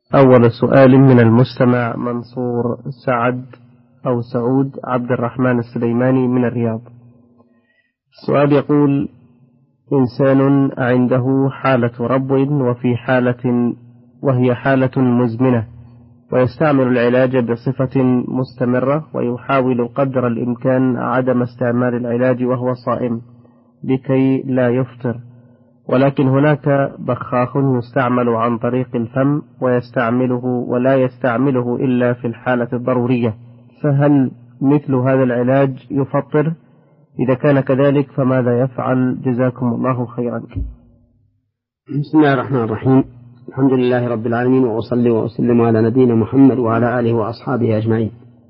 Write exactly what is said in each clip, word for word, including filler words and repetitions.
أول سؤال من المستمع منصور سعد أو سعود عبد الرحمن السليماني من الرياض. السؤال يقول: إنسان عنده حالة ربو وفي حالة وهي حالة مزمنة، ويستعمل العلاج بصفة مستمرة، ويحاول قدر الإمكان عدم استعمال العلاج وهو صائم لكي لا يفطر، ولكن هناك بخاخ يستعمل عن طريق الفم ويستعمله ولا يستعمله إلا في الحالة الضرورية، فهل مثل هذا العلاج يفطر؟ إذا كان كذلك فماذا يفعل؟ جزاكم الله خيرا. بسم الله الرحمن الرحيم، الحمد لله رب العالمين، وأصلي وأسلم على نبينا محمد وعلى آله وأصحابه أجمعين.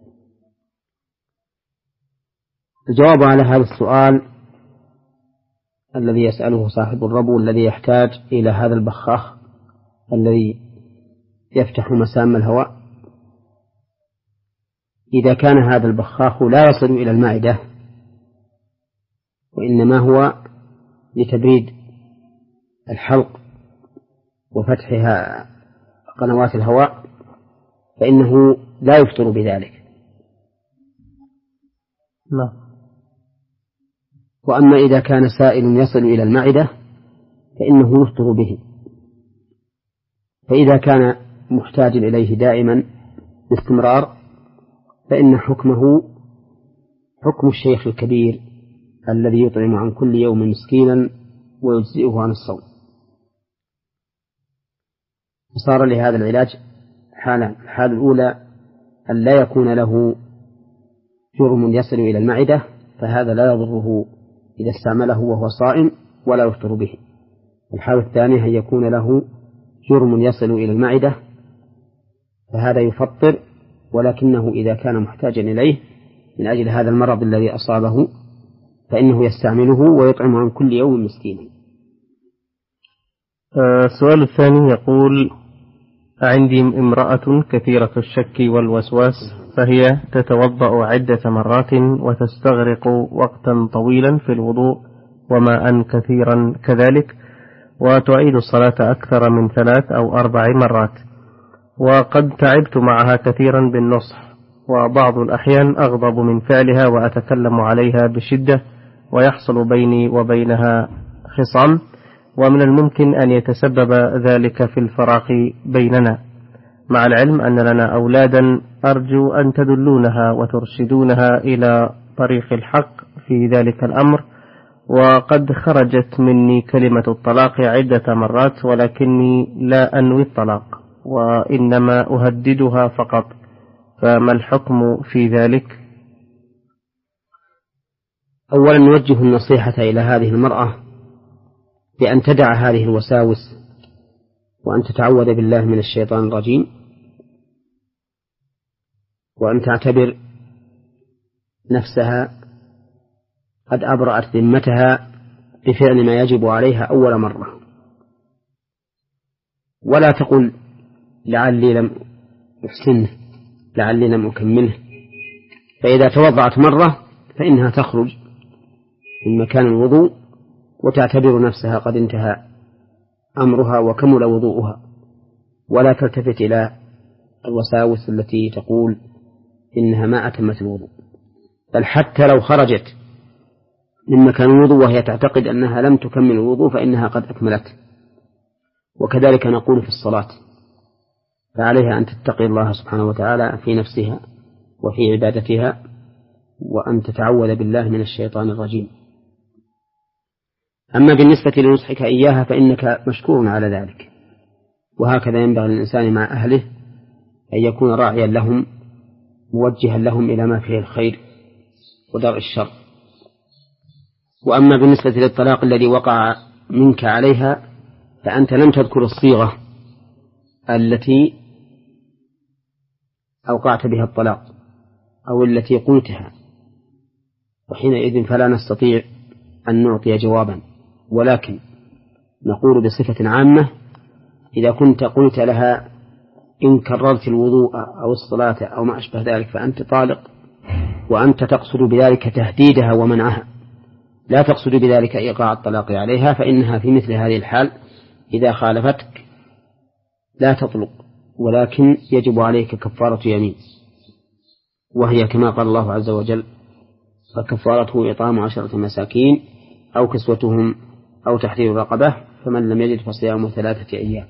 الجواب على هذا السؤال الذي يسأله صاحب الربو الذي يحتاج إلى هذا البخاخ الذي يفتح مسام الهواء، إذا كان هذا البخاخ لا يصل إلى المعدة وإنما هو لتبريد الحلق وفتحها قنوات الهواء فإنه لا يفطر بذلك. لا. وأما إذا كان سائل يصل إلى المعدة فإنه يفطر به. فإذا كان محتاج إليه دائما باستمرار فإن حكمه حكم الشيخ الكبير الذي يطعم عن كل يوم مسكينا ويجزئه عن الصوم. صار لهذا العلاج حالان: الحالة الأولى أن لا يكون له جرم يصل إلى المعدة، فهذا لا يضره إذا استعمله وهو صائم ولا يفطر به. الحالة الثانية أن يكون له جرم يصل إلى المعدة، فهذا يفطر، ولكنه إذا كان محتاجا إليه من أجل هذا المرض الذي أصابه فإنه يستعمله ويطعم عن كل يوم مسكينا. السؤال الثاني يقول: عندي امرأة كثيرة الشك والوسواس، فهي تتوضأ عدة مرات وتستغرق وقتا طويلا في الوضوء وماء كثيرا كذلك، وتعيد الصلاة أكثر من ثلاث أو أربع مرات، وقد تعبت معها كثيرا بالنصح، وبعض الأحيان أغضب من فعلها وأتكلم عليها بشدة ويحصل بيني وبينها خصام، ومن الممكن أن يتسبب ذلك في الفراق بيننا، مع العلم أن لنا أولادا، أرجو أن تدلونها وترشدونها إلى طريق الحق في ذلك الأمر، وقد خرجت مني كلمة الطلاق عدة مرات ولكني لا أنوي الطلاق وإنما أهددها فقط، فما الحكم في ذلك؟ أولا نوجه النصيحة إلى هذه المرأة بأن تدع هذه الوساوس وأن تتعوذ بالله من الشيطان الرجيم، وأن تعتبر نفسها قد أبرأت ذمتها بفعل ما يجب عليها أول مرة، ولا تقل لعلي لم أحسنه لعلي لم أكمله. فإذا توضعت مرة فإنها تخرج من مكان الوضوء وتعتبر نفسها قد انتهى أمرها وكمل وضوءها، ولا تلتفت إلى الوساوس التي تقول إنها ما أتمت الوضوء. بل حتى لو خرجت من مكان الوضوء وهي تعتقد أنها لم تكمل الوضوء فإنها قد أكملت. وكذلك نقول في الصلاة، فعليها أن تتقي الله سبحانه وتعالى في نفسها وفي عبادتها، وأن تتعوذ بالله من الشيطان الرجيم. أما بالنسبة لنصحك إياها فإنك مشكور على ذلك، وهكذا ينبغي للإنسان مع أهله أن يكون راعيا لهم موجها لهم إلى ما فيه الخير ودرء الشر. وأما بالنسبة للطلاق الذي وقع منك عليها فأنت لم تذكر الصيغة التي أوقعت بها الطلاق أو التي قلتها، وحينئذ فلا نستطيع أن نعطي جوابا، ولكن نقول بصفة عامة: إذا كنت قلت لها إن كررت الوضوء أو الصلاة أو ما أشبه ذلك فأنت طالق، وأنت تقصد بذلك تهديدها ومنعها، لا تقصد بذلك إيقاع الطلاق عليها، فإنها في مثل هذه الحال إذا خالفتك لا تطلق ولكن يجب عليك كفارة يمين، وهي كما قال الله عز وجل: فكفارته إطعام عشرة مساكين أو كسوتهم أو تحرير رقبة، فمن لم يجد فصيام ثلاثة أيام.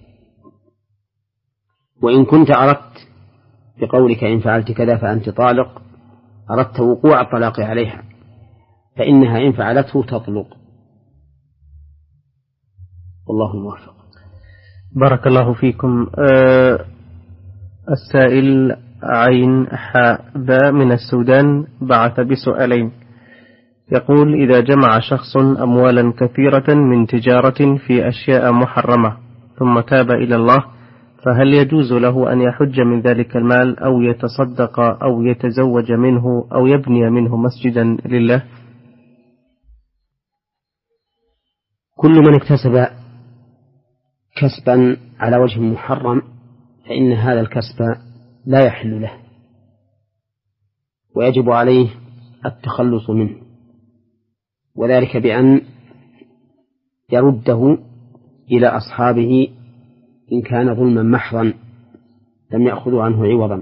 وإن كنت أردت بقولك إن فعلت كذا فأنت طالق أردت وقوع الطلاق عليها، فإنها إن فعلته تطلق. والله الموفق. بارك الله فيكم. أه السائل عين حاء باء من السودان بعث بسؤالين. يقول: إذا جمع شخص أموالا كثيرة من تجارة في أشياء محرمة ثم تاب إلى الله، فهل يجوز له أن يحج من ذلك المال أو يتصدق أو يتزوج منه أو يبني منه مسجدا لله؟ كل من اكتسب كسبا على وجه محرم فإن هذا الكسب لا يحل له، ويجب عليه التخلص منه، وذلك بأن يرده إلى أصحابه إن كان ظلما محضا لم يأخذوا عنه عوضا،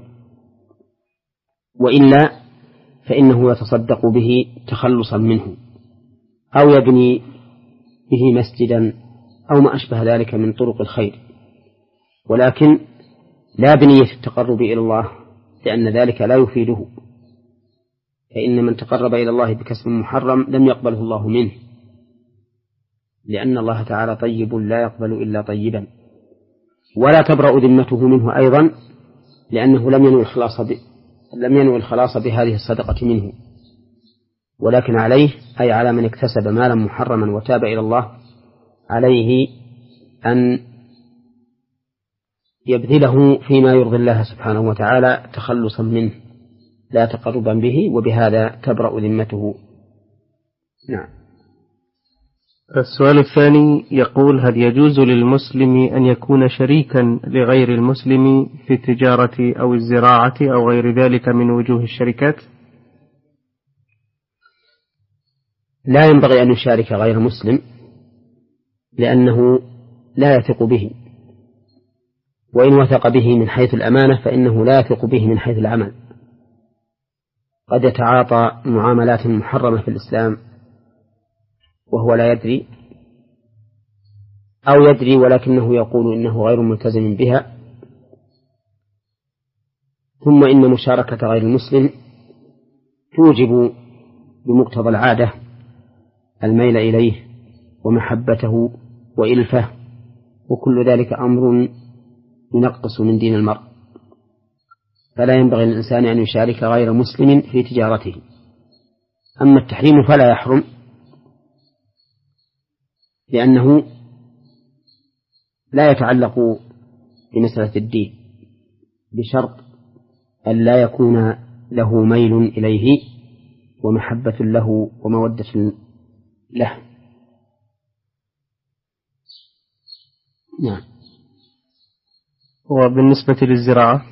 وإلا فإنه يتصدق به تخلصا منه أو يبني به مسجدا أو ما أشبه ذلك من طرق الخير، ولكن لا بنية التقرب إلى الله، لأن ذلك لا يفيده، فإن من تقرب إلى الله بكسب محرم لم يقبله الله منه، لأن الله تعالى طيب لا يقبل إلا طيبا، ولا تبرأ ذمته منه أيضا، لأنه لم ينوي الخلاص ب... لم ينوي الخلاص بهذه الصدقة منه، ولكن عليه أي على من اكتسب مالا محرما وتاب إلى الله عليه أن يبذله فيما يرضي الله سبحانه وتعالى تخلصا منه لا تقربا به، وبهذا تبرأ ذمته. نعم. السؤال الثاني يقول: هل يجوز للمسلم أن يكون شريكا لغير المسلم في التجارة أو الزراعة أو غير ذلك من وجوه الشركات؟ لا ينبغي أن يشارك غير مسلم، لأنه لا يثق به، وإن وثق به من حيث الأمانة فإنه لا يثق به من حيث العمل. قد يتعاطى معاملات محرمة في الإسلام وهو لا يدري، أو يدري ولكنه يقول إنه غير ملتزم بها. ثم إن مشاركة غير المسلم توجب بمقتضى العادة الميل إليه ومحبته وإلفه، وكل ذلك أمر ينقص من دين المرء، فلا ينبغي للإنسان أن يشارك غير مسلم في تجارته. أما التحريم فلا يحرم، لأنه لا يتعلق بمسألة الدين، بشرط أن لا يكون له ميل إليه ومحبة له ومودة له. نعم. وبالنسبة للزراعة؟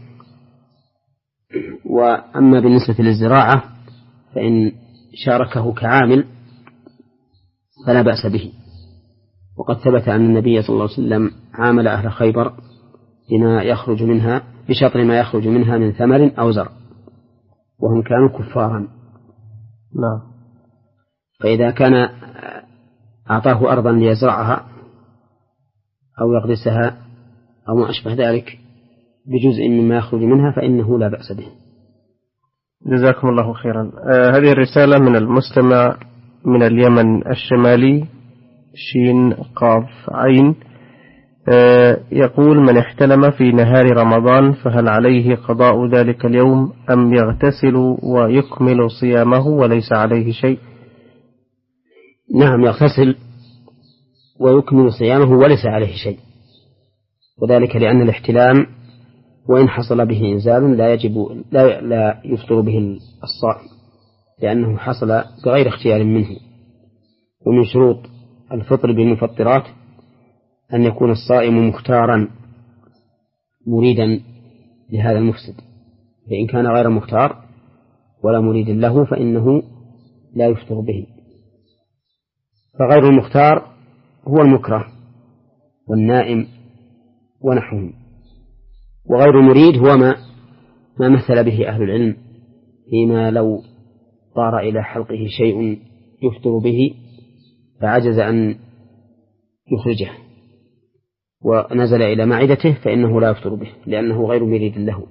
وأما بالنسبة للزراعة فإن شاركه كعامل فلا بأس به، وقد ثبت أن النبي صلى الله عليه وسلم عامل أهل خيبر بما يخرج منها بشطر ما يخرج منها من ثمر أو زرع، وهم كانوا كفارا. لا. فإذا كان أعطاه أرضا ليزرعها أو يغرسها أو ما أشبه ذلك بجزء مما يخرج منها فإنه لا بأس به. جزاكم الله خيرا. آه هذه الرسالة من المستمع من اليمن الشمالي شين قاف عين. آه يقول: من احتلم في نهار رمضان فهل عليه قضاء ذلك اليوم أم يغتسل ويكمل صيامه وليس عليه شيء؟ نعم، يغتسل ويكمل صيامه وليس عليه شيء، وذلك لأن الاحتلام وإن حصل به إنزال لا يجب لا, لا يفطر به الصائم، لأنه حصل بغير اختيار منه. ومن شروط الفطر بالمفطرات أن يكون الصائم مختارا مريدا لهذا المفسد، فإن كان غير مختار ولا مريد له فإنه لا يفطر به. فغير المختار هو المكره والنائم ونحوه، وغير المريد هو ما ما مثل به أهل العلم فيما لو طار إلى حلقه شيء يفطر به فعجز أن يخرجه ونزل إلى معدته فإنه لا يفطر به لأنه غير مريد له.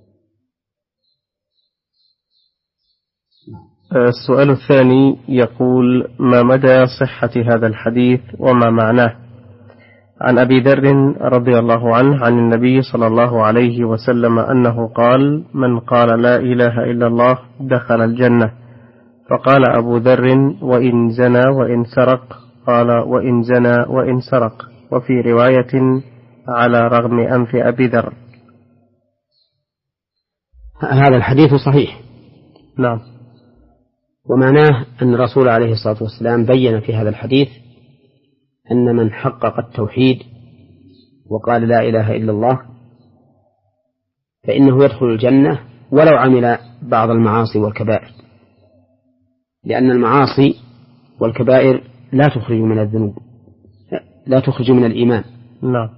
السؤال الثاني يقول: ما مدى صحة هذا الحديث وما معناه؟ عن أبي ذر رضي الله عنه عن النبي صلى الله عليه وسلم أنه قال: من قال لا إله إلا الله دخل الجنة. فقال أبو ذر: وإن زنى وإن سرق؟ قال: وإن زنى وإن سرق. وفي رواية: على رغم أنف أبي ذر. هذا الحديث صحيح. نعم. ومعناه أن الرسول عليه الصلاة والسلام بين في هذا الحديث أن من حقق التوحيد وقال لا إله إلا الله فإنه يدخل الجنة ولو عمل بعض المعاصي والكبائر، لأن المعاصي والكبائر لا تخرج من الذنوب، لا تخرج من الإيمان. نعم.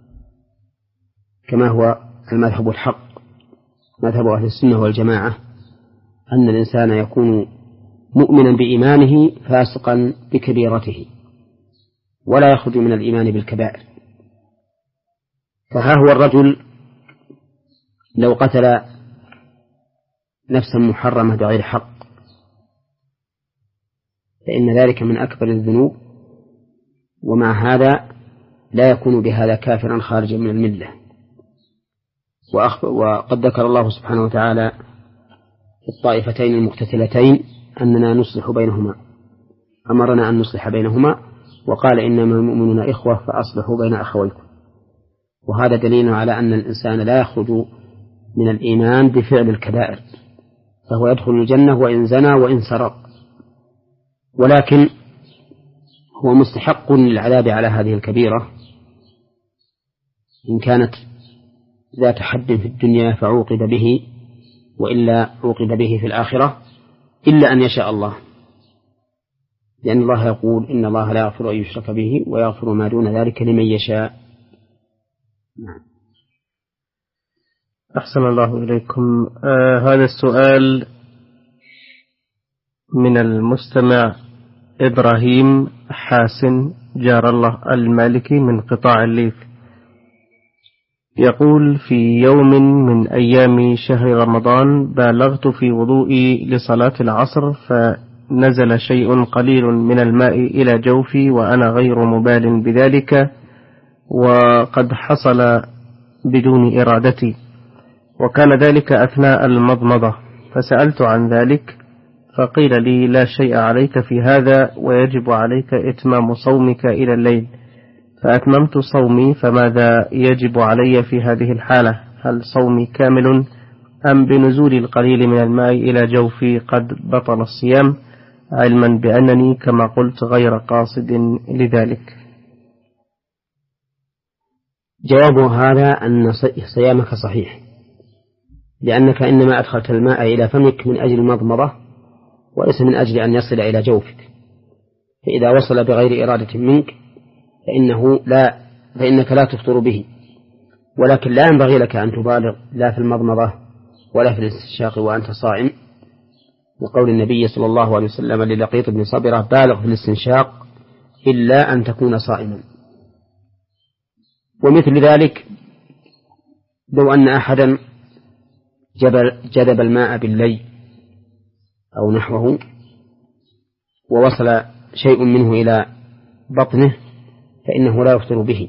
كما هو المذهب الحق، مذهب أهل السنة والجماعة، أن الإنسان يكون مؤمنا بإيمانه فاسقا بكبيرته ولا يخرج من الإيمان بالكبائر. فها هو الرجل لو قتل نفسا محرمة بغير حق فإن ذلك من أكبر الذنوب، ومع هذا لا يكون بهذا كافرا خارجا من الملة. وقد ذكر الله سبحانه وتعالى في الطائفتين المقتتلتين أننا نصلح بينهما، أمرنا أن نصلح بينهما، وقال إنما المؤمنون إخوة فأصلحوا بين أخويكم. وهذا دليل على أن الإنسان لا يخرج من الإيمان بفعل الكبائر، فهو يدخل الجنة وإن زنى وإن سرق، ولكن هو مستحق للعذاب على هذه الكبيرة إن كانت ذات حد في الدنيا فعوقب به، وإلا عوقب به في الآخرة إلا أن يشاء الله، لأن الله يقول إن الله لا يغفر أن يشرك به ويغفر ما دون ذلك لمن يشاء. نعم. أحسن الله إليكم. آه هذا السؤال من المستمع إبراهيم حاسن جار الله المالكي من قطاع الليث، يقول: في يوم من أيام شهر رمضان بالغت في وضوئي لصلاة العصر، فنزل شيء قليل من الماء إلى جوفي وأنا غير مبال بذلك، وقد حصل بدون إرادتي، وكان ذلك أثناء المضمضة، فسألت عن ذلك فقيل لي: لا شيء عليك في هذا، ويجب عليك إتمام صومك إلى الليل. فأتممت صومي، فماذا يجب علي في هذه الحالة؟ هل صومي كامل أم بنزول القليل من الماء إلى جوفي قد بطل الصيام، علما بأنني كما قلت غير قاصد لذلك؟ جواب هذا أن صيامك صحيح، لأنك إنما أدخلت الماء إلى فمك من أجل المضمضة وليس من أجل أن يصل إلى جوفك، فإذا وصل بغير إرادة منك فإنه لا فإنك لا تفطر به، ولكن لا ينبغي لك أن تبالغ لا في المضمضة ولا في الاستنشاق وأنت صائم، وقول النبي صلى الله عليه وسلم للقيط بن صبرة: بالغ في الاستنشاق إلا أن تكون صائما. ومثل ذلك لو أن أحدا جذب الماء باللي أو نحوه ووصل شيء منه إلى بطنه فإنه لا يفطر به،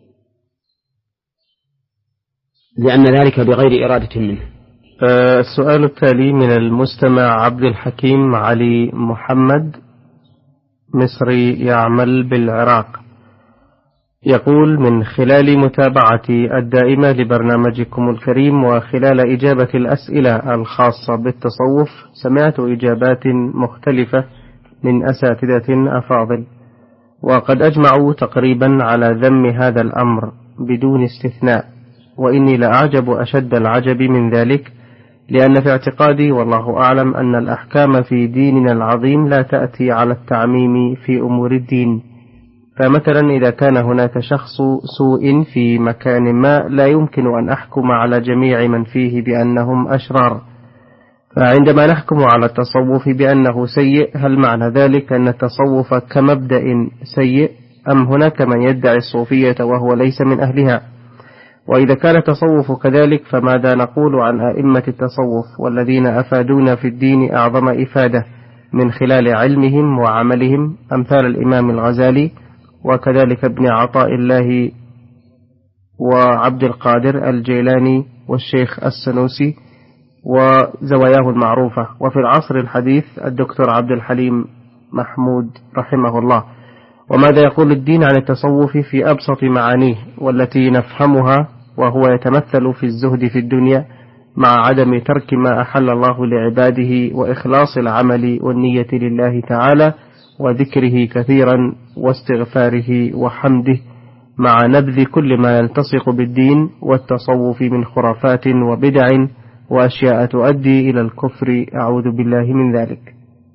لأن ذلك بغير إرادة منه. السؤال التالي من المستمع عبد الحكيم علي محمد، مصري يعمل بالعراق، يقول: من خلال متابعتي الدائمة لبرنامجكم الكريم وخلال إجابة الأسئلة الخاصة بالتصوف سمعت إجابات مختلفة من أساتذة أفاضل، وقد أجمعوا تقريبا على ذم هذا الأمر بدون استثناء، وإني لأعجب أشد العجب من ذلك، لأن في اعتقادي والله أعلم أن الأحكام في ديننا العظيم لا تأتي على التعميم في أمور الدين، فمثلا إذا كان هناك شخص سوء في مكان ما لا يمكن أن أحكم على جميع من فيه بأنهم أشرار، فعندما نحكم على التصوف بأنه سيء هل معنى ذلك أن التصوف كمبدأ سيء، أم هناك من يدعي الصوفية وهو ليس من أهلها؟ وإذا كان التصوف كذلك فماذا نقول عن أئمة التصوف والذين أفادونا في الدين أعظم إفادة من خلال علمهم وعملهم، أمثال الإمام الغزالي وكذلك ابن عطاء الله وعبد القادر الجيلاني والشيخ السنوسي وزواياه المعروفة، وفي العصر الحديث الدكتور عبد الحليم محمود رحمه الله. وماذا يقول الدين عن التصوف في أبسط معانيه والتي نفهمها، وهو يتمثل في الزهد في الدنيا مع عدم ترك ما أحل الله لعباده وإخلاص العمل والنية لله تعالى وذكره كثيرا واستغفاره وحمده مع نبذ كل ما يلتصق بالدين والتصوف من خرافات وبدع وأشياء تؤدي إلى الكفر، أعوذ بالله من ذلك.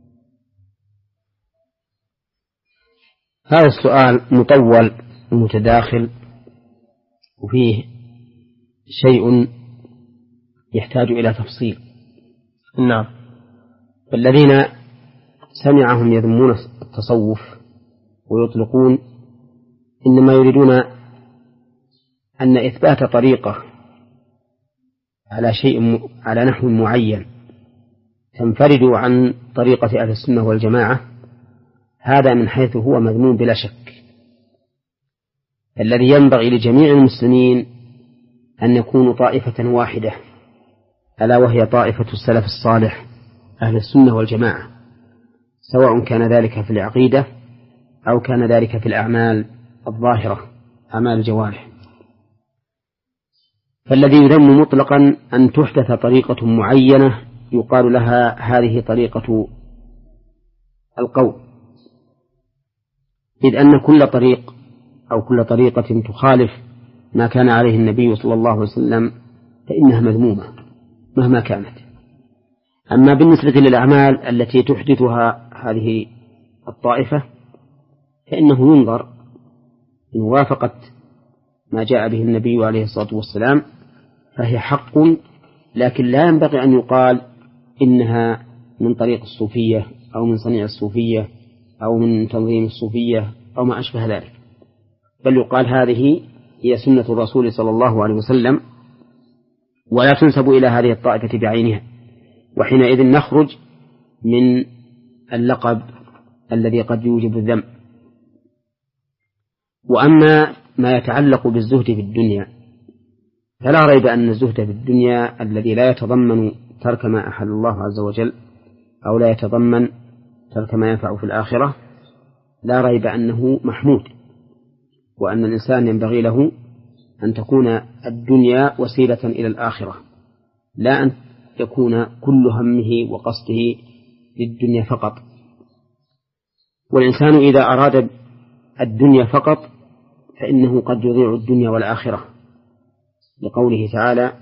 هذا السؤال مطول ومتداخل وفيه شيء يحتاج إلى تفصيل. نعم. فالذين سمعهم يذمون التصوف ويطلقون إنما يريدون أن إثبات طريقة على شيء على نحو معين تنفرد عن طريقة أهل السنة والجماعة، هذا من حيث هو مذموم بلا شك. الذي ينبغي لجميع المسلمين أن يكونوا طائفة واحدة، ألا وهي طائفة السلف الصالح أهل السنة والجماعة، سواء كان ذلك في العقيدة أو كان ذلك في الأعمال الظاهرة، أعمال الجوارح. فالذي يذم مطلقا أن تحدث طريقة معينة يقال لها هذه طريقة القوم، إذ أن كل طريق أو كل طريقة تخالف ما كان عليه النبي صلى الله عليه وسلم فإنها مذمومة مهما كانت. أما بالنسبة للأعمال التي تحدثها هذه الطائفة فإنه ينظر إن وافقت ما جاء به النبي عليه الصلاة والسلام فهي حق، لكن لا ينبغي أن يقال إنها من طريق الصوفية أو من صنيع الصوفية أو من تنظيم الصوفية أو ما أشبه ذلك، بل يقال هذه هي سنة الرسول صلى الله عليه وسلم ولا تنسب إلى هذه الطائفة بعينها، وحينئذ نخرج من اللقب الذي قد يوجب الذم. وأما ما يتعلق بالزهد في الدنيا فلا ريب أن الزهد في الدنيا الذي لا يتضمن ترك ما أحل الله عز وجل أو لا يتضمن ترك ما ينفع في الآخرة لا ريب أنه محمود، وأن الإنسان ينبغي له أن تكون الدنيا وسيلة إلى الآخرة، لا أن يكون كل همه وقصده للدنيا فقط. والإنسان إذا أراد الدنيا فقط فإنه قد يضيع الدنيا والآخرة، لقوله تعالى: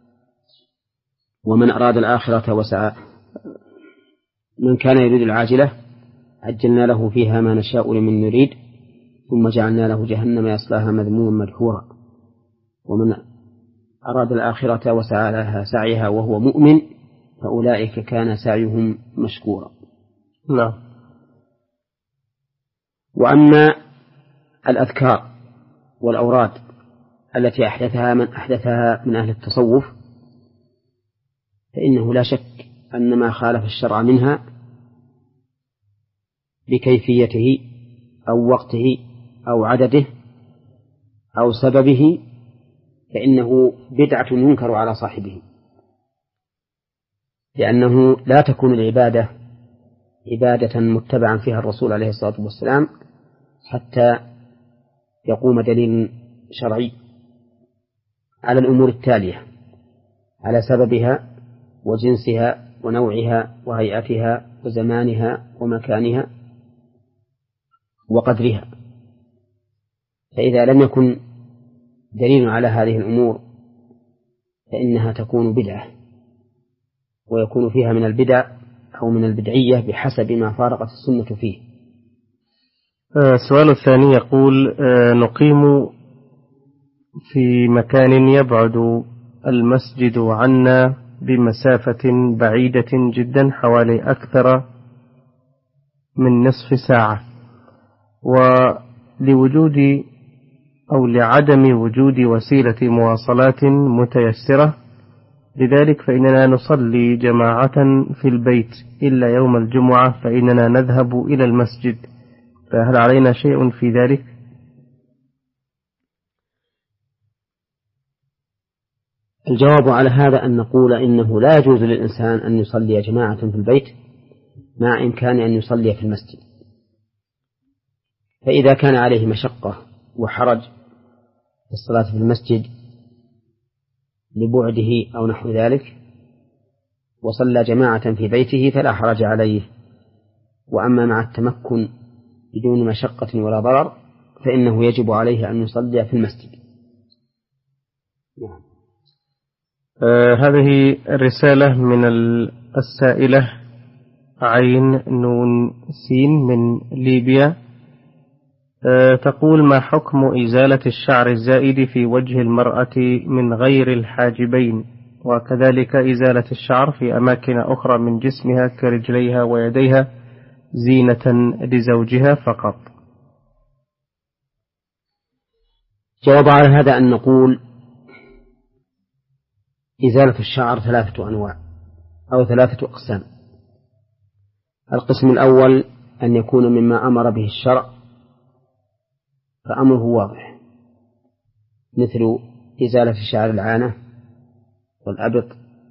ومن أراد الآخرة وسعى من كان يريد العاجلة عجلنا له فيها ما نشاء لمن نريد ثم جعلنا له جهنم يصلاها مذموما مدحورا ومن أراد الآخرة وسعى لها سعيها وهو مؤمن فأولئك كان سعيهم مشكورا. لا. وأما الأذكار والأوراد التي أحدثها من أحدثها من أهل التصوف فإنه لا شك أن ما خالف الشرع منها بكيفيته أو وقته أو عدده أو سببه فإنه بدعة ينكر على صاحبه، لأنه لا تكون العبادة عبادة متبعا فيها الرسول عليه الصلاة والسلام حتى يقوم دليل شرعي على الأمور التالية: على سببها وجنسها ونوعها وهيئتها وزمانها ومكانها وقدرها. فإذا لم يكن دليل على هذه الأمور فإنها تكون بدعة، ويكون فيها من البدع أو من البدعية بحسب ما فارقت السنة فيه. السؤال الثاني يقول نقيم في مكان يبعد المسجد عنا بمسافة بعيدة جدا حوالي أكثر من نصف ساعة، ولوجود أو لعدم وجود وسيلة مواصلات متيسرة، لذلك فإننا نصلي جماعة في البيت إلا يوم الجمعة فإننا نذهب إلى المسجد، فهل علينا شيء في ذلك؟ الجواب على هذا أن نقول إنه لا يجوز للإنسان أن يصلي جماعة في البيت مع إمكان أن يصلي في المسجد. فإذا كان عليه مشقة وحرج في الصلاة في المسجد لبعده أو نحو ذلك وصلى جماعة في بيته فلا حرج عليه. وأما مع التمكن بدون مشقة ولا ضرر فإنه يجب عليه أن يصلي في المسجد. نعم. آه هذه الرسالة من السائلة عين نون سين من ليبيا، آه تقول: ما حكم إزالة الشعر الزائد في وجه المرأة من غير الحاجبين، وكذلك إزالة الشعر في أماكن أخرى من جسمها كرجليها ويديها زينة لزوجها فقط؟ جواب على هذا أن نقول إزالة الشعر ثلاثة أنواع أو ثلاثة أقسام. القسم الأول أن يكون مما أمر به الشرع فأمره واضح، مثل إزالة شعر العانة والأبط،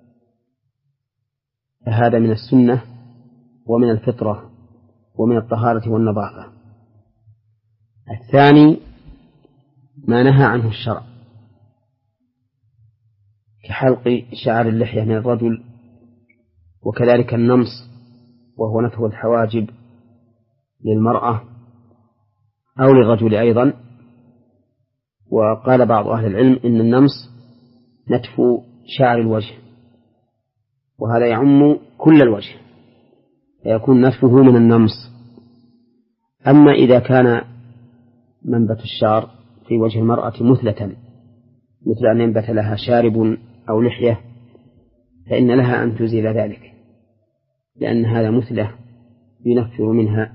فهذا من السنة ومن الفطرة ومن الطهارة والنظافة. الثاني ما نهى عنه الشرع كحلق شعر اللحية من الرجل، وكذلك النمص وهو نتف الحواجب للمرأة أو للرجل أيضا. وقال بعض أهل العلم إن النمص نتف شعر الوجه، وهذا يعم كل الوجه فيكون نتفه من النمص. أما إذا كان منبت الشعر في وجه المرأة مثلة، مثل أن ينبت لها شارب أو لحية، فإن لها أن تزيل ذلك، لأن هذا مثلة ينفر منها.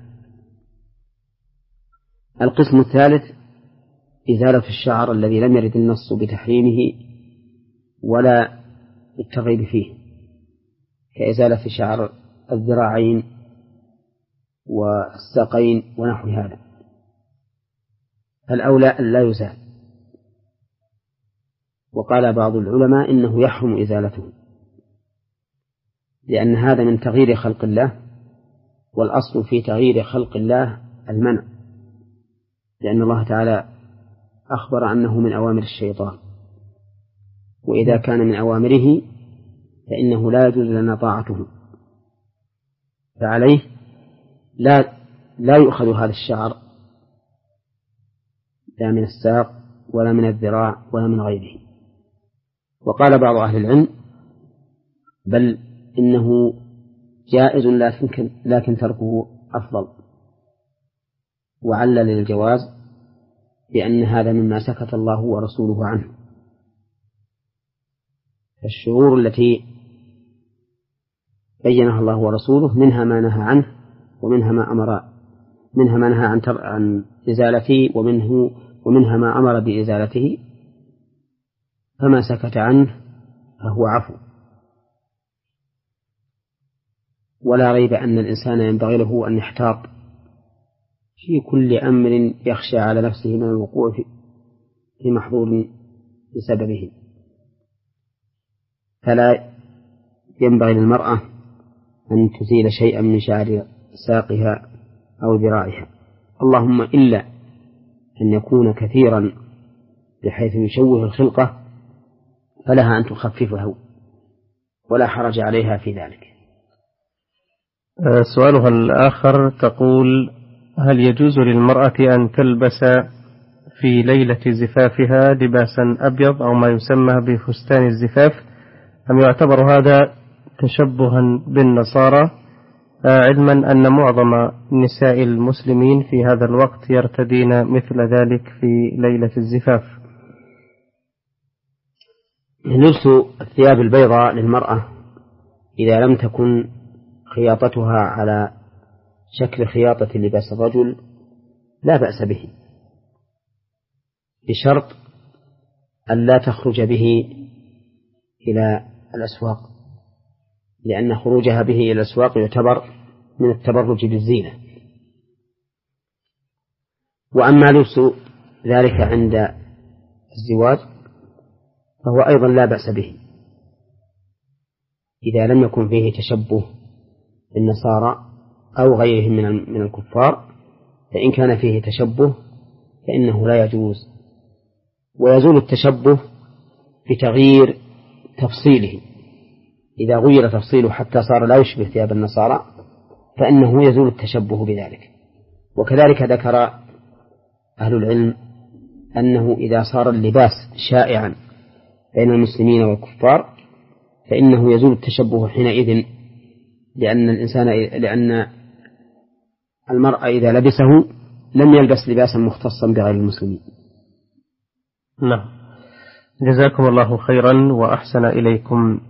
القسم الثالث إزالة الشعر الذي لم يرد النص بتحريمه ولا الترغيب فيه، كإزالة شعر الذراعين والساقين ونحو هذا، الأولى أن لا يزال. وقال بعض العلماء إنه يحرم إزالته، لأن هذا من تغيير خلق الله، والأصل في تغيير خلق الله المنع، لأن الله تعالى أخبر أنه من أوامر الشيطان، وإذا كان من أوامره فإنه لا يجوز لنا طاعته، فعليه لا لا يؤخذ هذا الشعر لا من الساق ولا من الذراع ولا من غيره. وقال بعض أهل العلم بل إنه جائز لكن, لكن تركه أفضل، وعلل للجواز بأن هذا مما سكت الله ورسوله عنه. الشرور التي بينها الله ورسوله منها ما نهى عنه ومنها ما أمر، منها ما نهى عن, عن إزالته ومنه ومنها ما أمر بإزالته، فما سكت عنه فهو عفو. ولا ريب أن الإنسان ينبغي له أن يحتاط في كل أمر يخشى على نفسه من الوقوع في محظور بسببه، فلا ينبغي للمرأة أن تزيل شيئا من شعر ساقها أو ذراعها، اللهم إلا أن يكون كثيرا بحيث يشوه الخلقة، فلها أن تخففه ولا حرج عليها في ذلك. سؤالها الآخر تقول: هل يجوز للمرأة أن تلبس في ليلة زفافها لباسا أبيض أو ما يسمى بفستان الزفاف، أم يعتبر هذا تشبها بالنصارى علما أن معظم نساء المسلمين في هذا الوقت يرتدين مثل ذلك في ليلة الزفاف. لبس الثياب البيضاء للمرأة إذا لم تكن خياطتها على شكل خياطة لباس الرجل لا بأس به، بشرط أن لا تخرج به إلى الأسواق، لأن خروجها به إلى الأسواق يعتبر من التبرج بالزينة. وأما لبس ذلك عند الزواج فهو أيضا لا بأس به إذا لم يكن فيه تشبه بالنصارى أو غيرهم من الكفار، فإن كان فيه تشبه فإنه لا يجوز، ويزول التشبه بتغيير تفصيله. إذا غير تفصيله حتى صار لا يشبه ثياب النصارى فإنه يزول التشبه بذلك. وكذلك ذكر أهل العلم أنه إذا صار اللباس شائعا بين المسلمين والكفار فإنه يزول التشبه حينئذ، لأن الإنسان لأن المرء إذا لبسه لم يلبس لباسا مختصا بغير المسلمين. نعم، جزاكم الله خيرا وأحسن إليكم.